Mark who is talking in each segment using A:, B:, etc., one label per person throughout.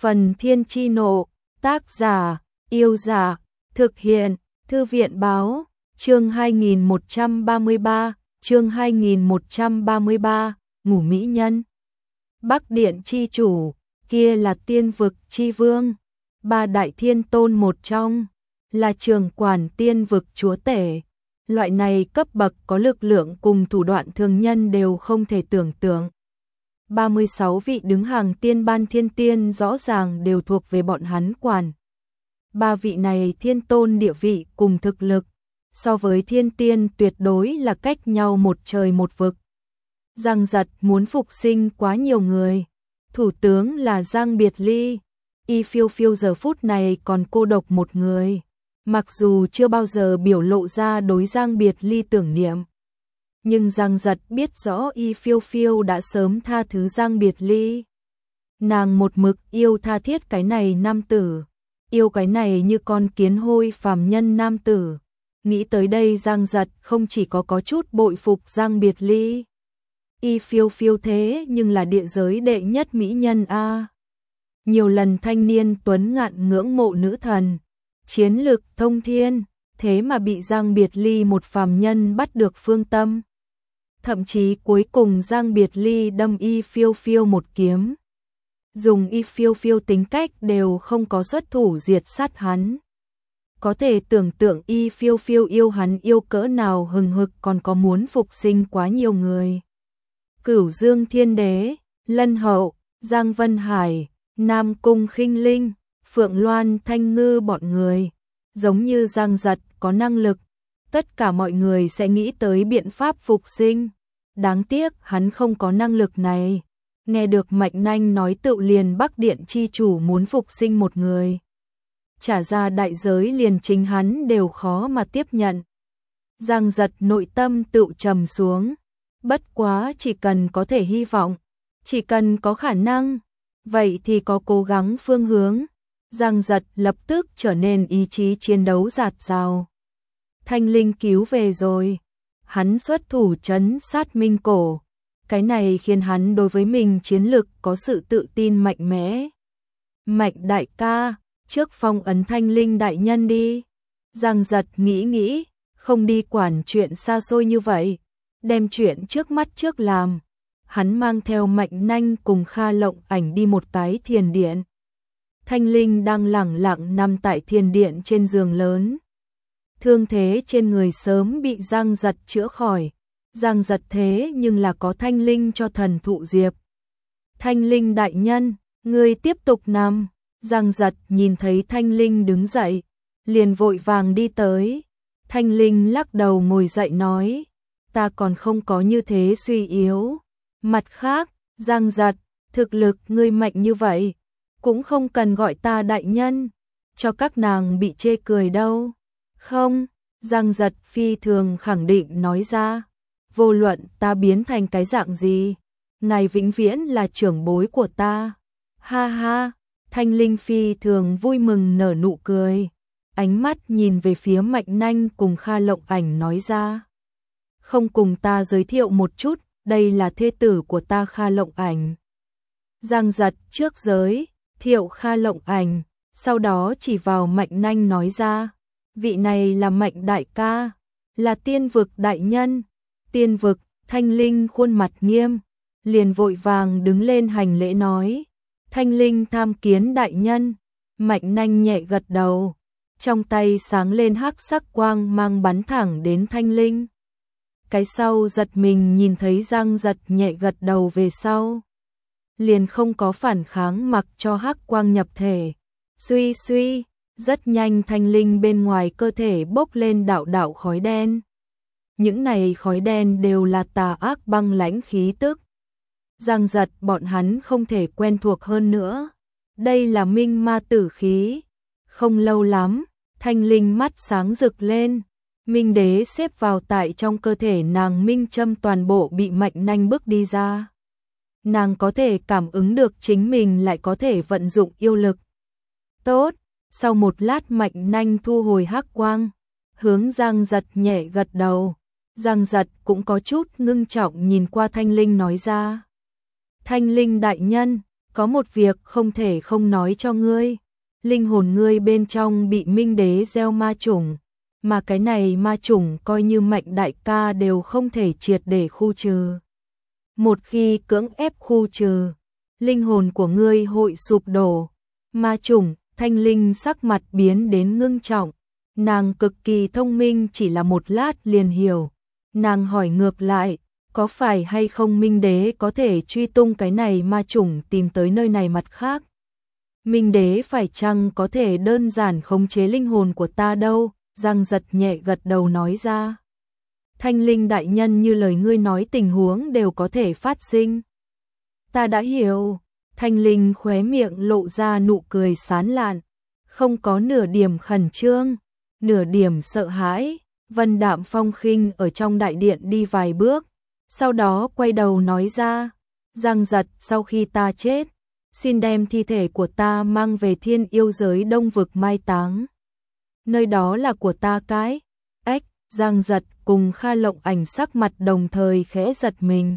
A: Phần Thiên Chi Nộ, tác giả, Yêu Giả, thực hiện, Thư viện Báo, chương 2133, Ngủ Mỹ Nhân. Bắc Điện chi chủ, kia là Tiên Vực chi vương, ba đại thiên tôn một trong, là trưởng quản Tiên Vực chúa tể. Loại này cấp bậc có lực lượng cùng thủ đoạn thường nhân đều không thể tưởng tượng. 36 vị đứng hàng tiên ban thiên tiên rõ ràng đều thuộc về bọn hắn quản. Ba vị này thiên tôn địa vị cùng thực lực, so với thiên tiên tuyệt đối là cách nhau một trời một vực. Giang Giật muốn phục sinh quá nhiều người. Thủ tướng là Giang Biệt Ly, Y Phiêu Phiêu giờ phút này còn cô độc một người. Mặc dù chưa bao giờ biểu lộ ra đối Giang Biệt Ly tưởng niệm, nhưng Giang Giật biết rõ Y Phiêu Phiêu đã sớm tha thứ Giang Biệt Ly. Nàng một mực yêu tha thiết cái này nam tử, yêu cái này như con kiến hôi phàm nhân nam tử. Nghĩ tới đây Giang Giật không chỉ có chút bội phục Giang Biệt Ly. Y Phiêu Phiêu thế nhưng là địa giới đệ nhất mỹ nhân a. Nhiều lần thanh niên tuấn ngạn ngưỡng mộ nữ thần, chiến lực thông thiên, thế mà bị Giang Biệt Ly một phàm nhân bắt được phương tâm. Thậm chí cuối cùng Giang Biệt Ly đâm Y Phiêu Phiêu một kiếm. Dùng Y Phiêu Phiêu tính cách đều không có xuất thủ diệt sát hắn. Có thể tưởng tượng Y Phiêu Phiêu yêu hắn yêu cỡ nào hừng hực, còn có muốn phục sinh quá nhiều người. Cửu Dương Thiên Đế, Lân Hậu, Giang Vân Hải, Nam Cung Khinh Linh, Phượng Loan Thanh Ngư bọn người. Giống như Giang Giật có năng lực, tất cả mọi người sẽ nghĩ tới biện pháp phục sinh. Đáng tiếc hắn không có năng lực này. Nghe được Mạch Nanh nói tự liền Bắc Điện chi chủ muốn phục sinh một người, trả ra đại giới liền chính hắn đều khó mà tiếp nhận. Giang Giật nội tâm tự trầm xuống. Bất quá chỉ cần có thể hy vọng, chỉ cần có khả năng, vậy thì có cố gắng phương hướng. Giang Giật lập tức trở nên ý chí chiến đấu dạt dào. Thanh Linh cứu về rồi. Hắn xuất thủ trấn sát Minh Cổ. Cái này khiến hắn đối với mình chiến lực có sự tự tin mạnh mẽ. Mạch đại ca, trước phong ấn Thanh Linh đại nhân đi. Giang Giật nghĩ, không đi quản chuyện xa xôi như vậy. Đem chuyện trước mắt trước làm. Hắn mang theo Mạnh Nanh cùng Kha Lộng Ảnh đi một cái thiền điện. Thanh Linh đang lẳng lặng nằm tại thiền điện trên giường lớn. Thương thế trên người sớm bị Giang Giật chữa khỏi. Giang Giật thế nhưng là có Thanh Linh cho thần thụ diệp. Thanh Linh đại nhân, ngươi tiếp tục nằm. Giang Giật nhìn thấy Thanh Linh đứng dậy, liền vội vàng đi tới. Thanh Linh lắc đầu ngồi dậy nói, ta còn không có như thế suy yếu. Mặt khác, Giang Giật, thực lực ngươi mạnh như vậy, cũng không cần gọi ta đại nhân, cho các nàng bị chê cười đâu. Không, Giang Giật phi thường khẳng định nói ra, vô luận ta biến thành cái dạng gì, ngài vĩnh viễn là trưởng bối của ta. Ha ha, Thanh Linh phi thường vui mừng nở nụ cười, ánh mắt nhìn về phía Mạnh Nanh cùng Kha Lộng Ảnh nói ra, không cùng ta giới thiệu một chút, đây là thê tử của ta Kha Lộng Ảnh. Giang Giật trước giới thiệu Kha Lộng Ảnh, sau đó chỉ vào Mạnh Nanh nói ra, vị này là Mạnh đại ca, là Tiên Vực đại nhân. Tiên Vực, Thanh Linh khuôn mặt nghiêm, liền vội vàng đứng lên hành lễ nói, Thanh Linh tham kiến đại nhân. Mạnh Nanh nhẹ gật đầu, trong tay sáng lên hắc sắc quang mang bắn thẳng đến Thanh Linh. Cái sau giật mình nhìn thấy Giang Giật nhẹ gật đầu về sau, liền không có phản kháng mặc cho hắc quang nhập thể. Suy, rất nhanh Thanh Linh bên ngoài cơ thể bốc lên đạo đạo khói đen. Những này khói đen đều là tà ác băng lãnh khí tức. Giang Giật bọn hắn không thể quen thuộc hơn nữa. Đây là minh ma tử khí. Không lâu lắm, Thanh Linh mắt sáng rực lên. Minh đế xếp vào tại trong cơ thể nàng minh châm toàn bộ bị Mạnh Nanh bước đi ra. Nàng có thể cảm ứng được chính mình lại có thể vận dụng yêu lực. Tốt, sau một lát Mạnh Nanh thu hồi hắc quang, hướng Giang Giật nhẹ gật đầu. Giang Giật cũng có chút ngưng trọng nhìn qua Thanh Linh nói ra, Thanh Linh đại nhân, có một việc không thể không nói cho ngươi. Linh hồn ngươi bên trong bị Minh Đế gieo ma chủng, mà cái này ma chủng coi như Mạnh đại ca đều không thể triệt để khu trừ. Một khi cưỡng ép khu trừ, linh hồn của ngươi hội sụp đổ. Ma chủng, Thanh Linh sắc mặt biến đến ngưng trọng. Nàng cực kỳ thông minh, chỉ là một lát liền hiểu. Nàng hỏi ngược lại, có phải hay không Minh Đế có thể truy tung cái này ma chủng tìm tới nơi này mặt khác? Minh Đế phải chăng có thể đơn giản khống chế linh hồn của ta đâu? Giang Giật nhẹ gật đầu nói ra. Thanh Linh đại nhân, như lời ngươi nói tình huống đều có thể phát sinh. Ta đã hiểu. Thanh Linh khóe miệng lộ ra nụ cười sán lạn, không có nửa điểm khẩn trương, nửa điểm sợ hãi. Vân đạm phong khinh ở trong đại điện đi vài bước, sau đó quay đầu nói ra, Giang Giật, sau khi ta chết, xin đem thi thể của ta mang về Thiên Yêu giới Đông vực mai táng. Nơi đó là của ta cái. Giang Giật cùng Kha Lộng Ảnh sắc mặt đồng thời khẽ giật mình.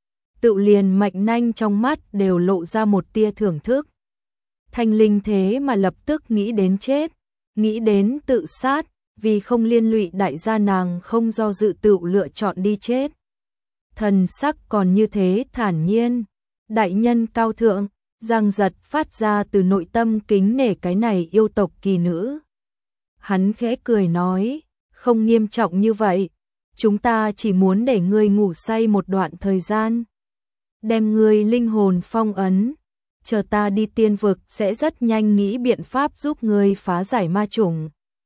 A: Tự liền Mạnh Nanh trong mắt đều lộ ra một tia thưởng thức. Thanh Linh thế mà lập tức nghĩ đến chết, nghĩ đến tự sát, vì không liên lụy đại gia nàng không do dự tự lựa chọn đi chết. Thần sắc còn như thế thản nhiên. Đại nhân cao thượng. Giang Giật phát ra từ nội tâm kính nể cái này yêu tộc kỳ nữ. Hắn khẽ cười nói, không nghiêm trọng như vậy, chúng ta chỉ muốn để ngươi ngủ say một đoạn thời gian, đem ngươi linh hồn phong ấn, chờ ta đi tiên vực sẽ rất nhanh nghĩ biện pháp giúp ngươi phá giải ma chủng,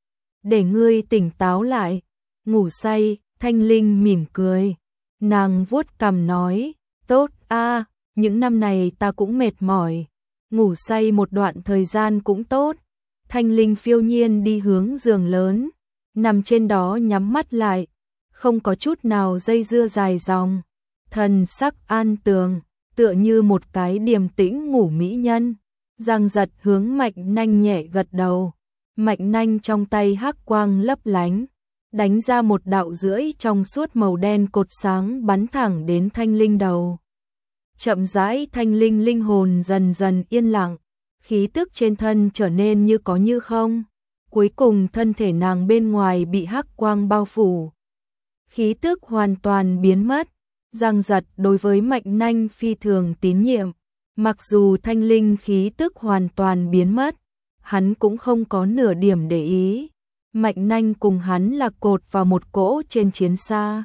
A: để ngươi tỉnh táo lại, ngủ say. Thanh Linh mỉm cười, nàng vuốt cằm nói, tốt a, những năm này ta cũng mệt mỏi, ngủ say một đoạn thời gian cũng tốt. Thanh Linh phiêu nhiên đi hướng giường lớn, nằm trên đó nhắm mắt lại, không có chút nào dây dưa dài dòng, thần sắc an tường, tựa như một cái điềm tĩnh ngủ mỹ nhân. Giang Giật hướng Mạnh Nanh nhẹ gật đầu, Mạnh Nanh trong tay hắc quang lấp lánh, đánh ra một đạo rưỡi trong suốt màu đen cột sáng bắn thẳng đến Thanh Linh đầu. Chậm rãi Thanh Linh linh hồn dần dần yên lặng, khí tức trên thân trở nên như có như không. Cuối cùng thân thể nàng bên ngoài bị hắc quang bao phủ, khí tức hoàn toàn biến mất. Giang Giật đối với Mạnh Nanh phi thường tín nhiệm, mặc dù Thanh Linh khí tức hoàn toàn biến mất, hắn cũng không có nửa điểm để ý. Mạnh Nanh cùng hắn là cột vào một cỗ trên chiến xa.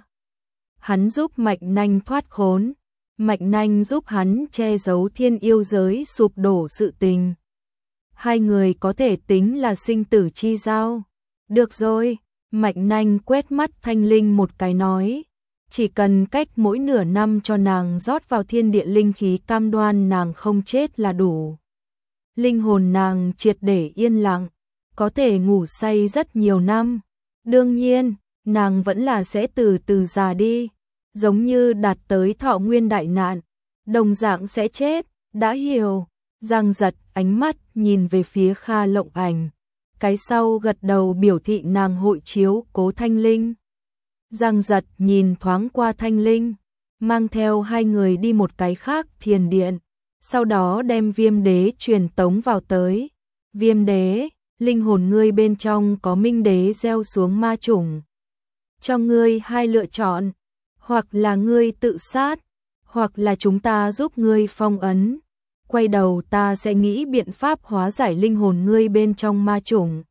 A: Hắn giúp Mạnh Nanh thoát khốn, Mạnh Nanh giúp hắn che giấu Thiên Yêu giới sụp đổ sự tình. Hai người có thể tính là sinh tử chi giao. Được rồi, Mạnh Nanh quét mắt Thanh Linh một cái nói, chỉ cần cách mỗi nửa năm cho nàng rót vào thiên địa linh khí cam đoan nàng không chết là đủ. Linh hồn nàng triệt để yên lặng, có thể ngủ say rất nhiều năm. Đương nhiên, nàng vẫn là sẽ từ từ già đi, giống như đạt tới thọ nguyên đại nạn, đồng dạng sẽ chết, đã hiểu. Giang Giật ánh mắt nhìn về phía Kha Lộng Ảnh, cái sau gật đầu biểu thị nàng hội chiếu cố Thanh Linh. Giang Giật nhìn thoáng qua Thanh Linh, mang theo hai người đi một cái khác thiền điện, sau đó đem Viêm Đế truyền tống vào tới. Viêm Đế, linh hồn ngươi bên trong có Minh Đế gieo xuống ma chủng. Cho ngươi hai lựa chọn, hoặc là ngươi tự sát, hoặc là chúng ta giúp ngươi phong ấn. Quay đầu ta sẽ nghĩ biện pháp hóa giải linh hồn ngươi bên trong ma chủng.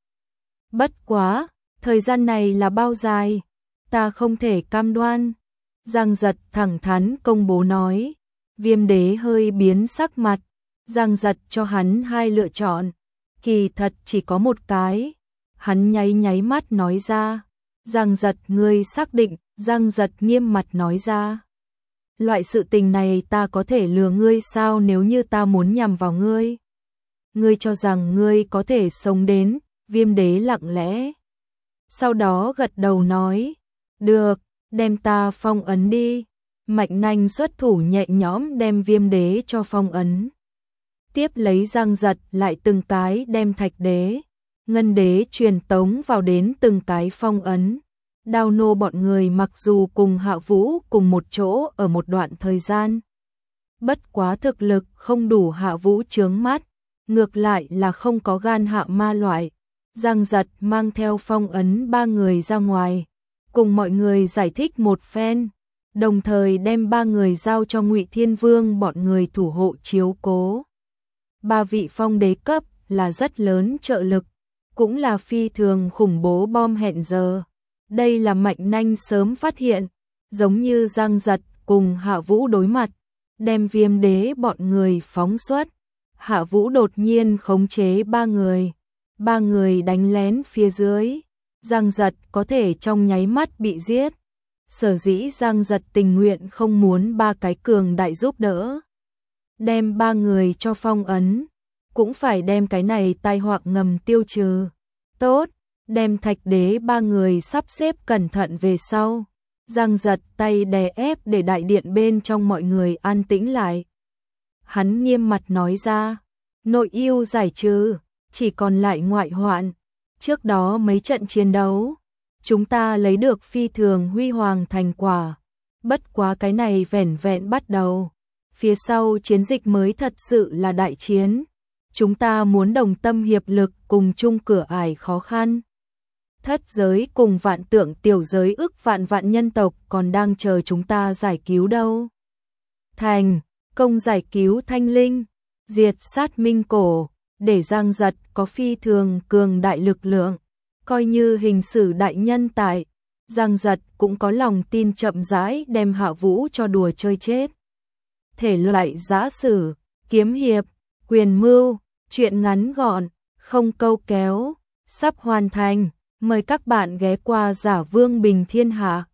A: Bất quá, thời gian này là bao dài? Ta không thể cam đoan. Giang Giật thẳng thắn công bố nói. Viêm Đế hơi biến sắc mặt. Giang Giật cho hắn hai lựa chọn, kỳ thật chỉ có một cái. Hắn nháy nháy mắt nói ra. Giang Giật, ngươi xác định? Giang Giật nghiêm mặt nói ra. Loại sự tình này ta có thể lừa ngươi sao? Nếu như ta muốn nhằm vào ngươi, ngươi cho rằng ngươi có thể sống đến? Viêm Đế lặng lẽ, sau đó gật đầu nói, được, đem ta phong ấn đi. Mạnh Nanh xuất thủ nhẹ nhõm đem Viêm Đế cho phong ấn. Tiếp lấy Giang Giật lại từng cái đem Thạch Đế, Ngân Đế truyền tống vào đến từng cái phong ấn. Đao Nô bọn người mặc dù cùng Hạ Vũ cùng một chỗ ở một đoạn thời gian, bất quá thực lực không đủ Hạ Vũ chướng mắt, ngược lại là không có gan hạ ma loại. Giang Giật mang theo phong ấn ba người ra ngoài, cùng mọi người giải thích một phen, đồng thời đem ba người giao cho Ngụy Thiên Vương bọn người thủ hộ chiếu cố. Ba vị phong đế cấp là rất lớn trợ lực, cũng là phi thường khủng bố bom hẹn giờ. Đây là Mạnh Nanh sớm phát hiện, giống như Giang Giật cùng Hạ Vũ đối mặt, đem Viêm đế bọn người phóng xuất. Hạ Vũ đột nhiên khống chế ba người đánh lén phía dưới. Giang Giật có thể trong nháy mắt bị giết. Sở dĩ Giang Giật tình nguyện không muốn ba cái cường đại giúp đỡ, đem ba người cho phong ấn, cũng phải đem cái này tai họa ngầm tiêu trừ. Tốt, đem Thạch đế ba người sắp xếp cẩn thận về sau. Giang Giật tay đè ép để đại điện bên trong mọi người an tĩnh lại. Hắn nghiêm mặt nói ra, nội yêu giải trừ, chỉ còn lại ngoại hoạn. Trước đó mấy trận chiến đấu, chúng ta lấy được phi thường huy hoàng thành quả. Bất quá cái này vẻn vẹn bắt đầu. Phía sau chiến dịch mới thật sự là đại chiến. Chúng ta muốn đồng tâm hiệp lực cùng chung cửa ải khó khăn. Thất giới cùng vạn tượng tiểu giới ức vạn vạn nhân tộc còn đang chờ chúng ta giải cứu đâu. Thành công giải cứu Thanh Linh, diệt sát Minh Cổ, để Giang Giật có phi thường cường đại lực lượng, coi như hình sử đại nhân tại, Giang Giật cũng có lòng tin chậm rãi đem Hạ Vũ cho đùa chơi chết. Thể loại giã sử, kiếm hiệp, quyền mưu, truyện ngắn gọn, không câu kéo, sắp hoàn thành, mời các bạn ghé qua Giả Vương Bình Thiên Hạ.